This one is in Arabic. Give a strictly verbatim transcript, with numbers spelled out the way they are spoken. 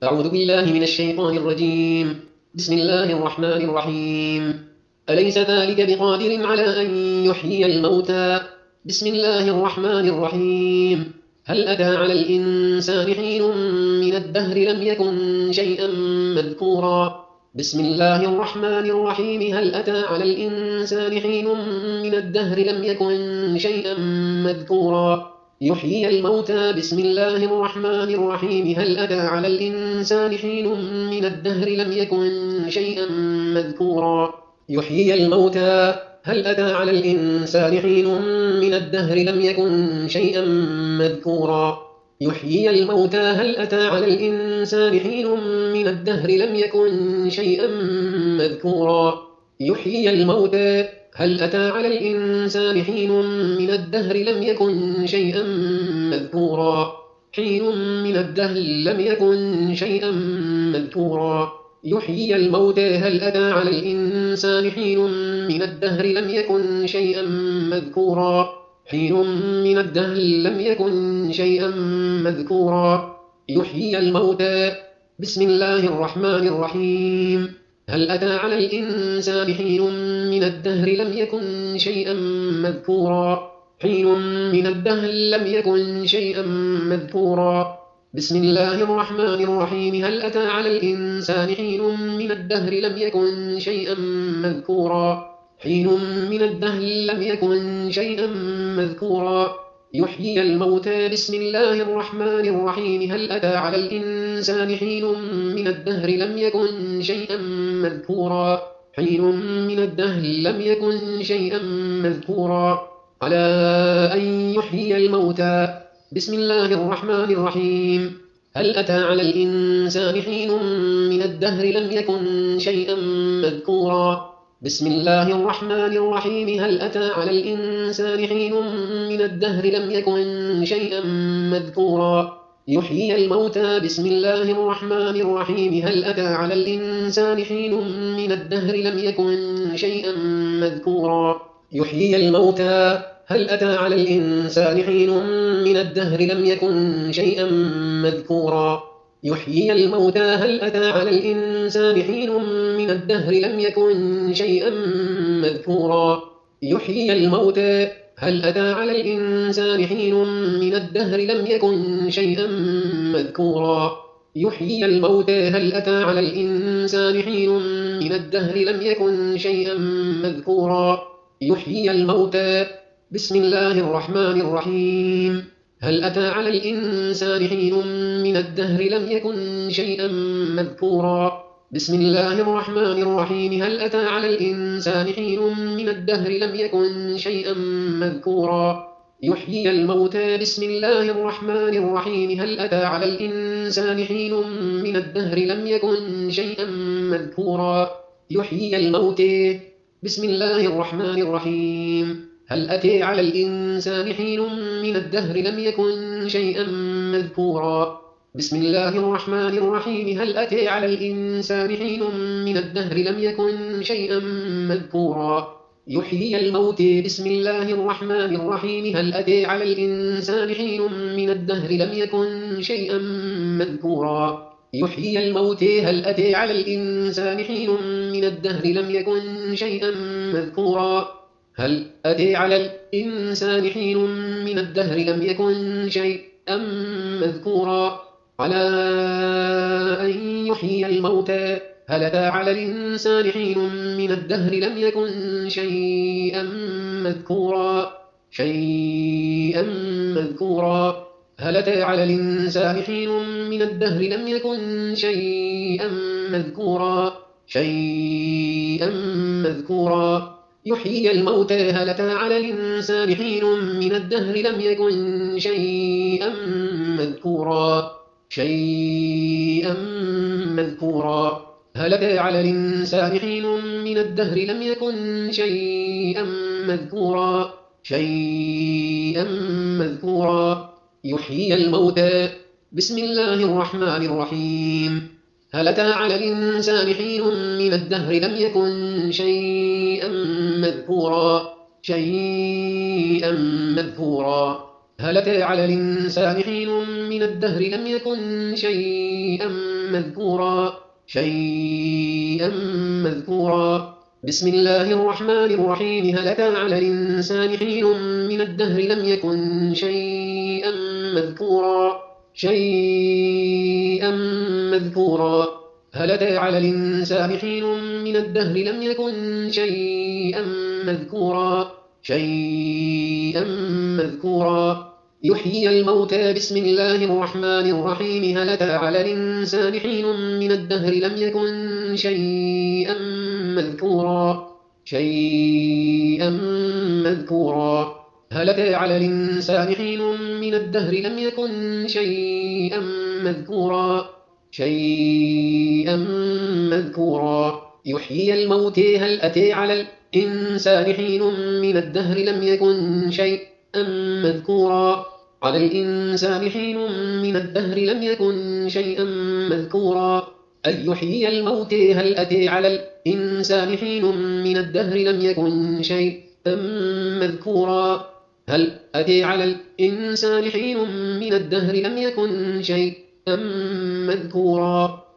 أعوذ بالله من الشيطان الرجيم. بسم الله الرحمن الرحيم. أليس ذلك بقادر على أن يحيي الموتى؟ بسم الله الرحمن الرحيم. هل أتى على الإنسان حين من الدهر لم يكن شيئا مذكورا؟ بسم الله الرحمن الرحيم. هل أتى على الإنسان حين من الدهر لم يكن شيئا مذكورا؟ يحيي الموتى. بسم الله الرحمن الرحيم. هل أتى على الإنسان حين من الدهر لم يكن شيئا مذكورا؟ يحيي الموتى. هل أتى على الإنسان حين من الدهر لم يكن شيئا مذكورا؟ يحيي الموتى. هل أتى على الإنسان حين من الدهر لم يكن شيئا مذكورا؟ يحيي الموتى. هل أتى على الإنسان حين من الدهر لم يكن شيئا مذكورا؟ حين من الدهر لم يكن شيئا مذكورا. يحيي الموتى. هل أتى على الإنسان حين من الدهر لم يكن شيئا مذكورا؟ حين من الدهر لم يكن شيئا مذكورا. يحيي الموتى. بسم الله الرحمن الرحيم. هل أتى على الإنسان حين من الدهر لم يكن شيئا مذكورا؟ حين من الدهر لم يكن شيئا مذكورا. بسم الله الرحمن الرحيم. هل أتى على الإنسان حين من الدهر لم يكن شيئا مذكورا؟ حين من الدهر لم يكن شيئا مذكورا. يحيي الموتى. بسم الله الرحمن الرحيم. هل أتى على الإنسان حين من الدهر لم يكن شيئا مذكورا؟ حين من الدهر لم يكن شيئا مذكورا. على أن يحيي الموتى. بسم الله الرحمن الرحيم. هل أتى على الإنسان حين من الدهر لم يكن شيئا مذكورا؟ بسم الله الرحمن الرحيم. هل أتى على الإنسان حين من الدهر لم يكن شيئا مذكورا؟ يحيي الموتى. بسم الله الرحمن الرحيم. هل أتى على الإنسان حين من الدهر لم يكن شيئا مذكورا؟ يحيي الموتى. هل أتى على الإنسان حين من الدهر لم يكن شيئا مذكورا؟ يحيي الموتى. هل أتى على الإنسان حين من الدهر لم يكن شيئا مذكورا؟ يحيي الموتى. هل أتى على الإنسان حين من الدهر لم يكن شيئا مذكورا؟ يحيي الموتى. هل أتى على الإنسان حين من الدهر لم يكن شيئا مذكورا؟ يحيي الموتى. بسم الله الرحمن الرحيم. هل أتى على الإنسان حين من الدهر لم يكن شيئا مذكورا؟ بسم الله الرحمن الرحيم. هل أتى على الإنسان حين من الدهر لم يكن شيئا مذكورا؟ يحيي الموتى. بسم الله الرحمن الرحيم. هل أتى على الإنسان حين من الدهر لم يكن شيئا مذكورا؟ يحيي الموتى. بسم الله الرحمن الرحيم. هل أتى على الإنسان حين من الدهر لم يكن شيئا مذكورا؟ بسم الله الرحمن الرحيم. هل أتى على الإنسان حين من الدهر لم يكن شيئا مذكورا؟ يحيي الموتى. بسم الله الرحمن الرحيم. هل أتى على الإنسان حين من الدهر لم يكن شيئا مذكورا؟ يحيي الموتى. هل أتى على الإنسان حين من الدهر لم يكن شيئا مذكورا؟ هل أتى على الإنسان حين من الدهر لم يكن شيئا مذكورا؟ على أن يحيي الموتى. هل أتى على الإنسان حين من الدهر لم يكن شيئا مذكورا؟ شيئا مذكورا. هل أتى على الإنسان حين من الدهر لم يكن شيئا مذكورا؟ شيئا مذكورا. يحيي الموتى. هل أتى على الإنسان حين من الدهر لم يكن شيئا مذكورا؟ شيئا مذكورا. هل أتى على الإنسان حين من الدهر لم يكن شيئا مذكورا؟ شيئا مذكورا. يحيي الموتى. بسم الله الرحمن الرحيم. هل أتى على الإنسان حين من الدهر لم يكن شيئا مذكورا؟ شيئا مذكورا. هل أتى على الإنسان حين من الدهر لم يكن شيئا مذكورا شيئا مذكورا بسم الله الرحمن الرحيم هل أتى على الإنسان حين من الدهر لم يكن شيئا مذكورا شيئا مذكورا هل أتى على الإنسان حين من الدهر لم يكن شيئا مذكورا شيئا مذكورا يحيي الموتى بسم الله الرحمن الرحيم هل أتى على الإنسان حين من الدهر لم يكن شيئا مذكورا شيئا مذكورا هل أتى على الإنسان حين من الدهر لم يكن شيئا مذكورا شيئا مذكورا يحيي الموتى هل أتى على الإنسان حين من الدهر لم يكن شيئا مذكورا على الإنسان حين من الدهر لم يكن شيئا مذكورا أن يحيي الموتى هل أتى على الإنسان حين من الدهر لم يكن شيئا مذكورا هل أتى على الإنسان حين من الدهر لم يكن شيئا مذكورا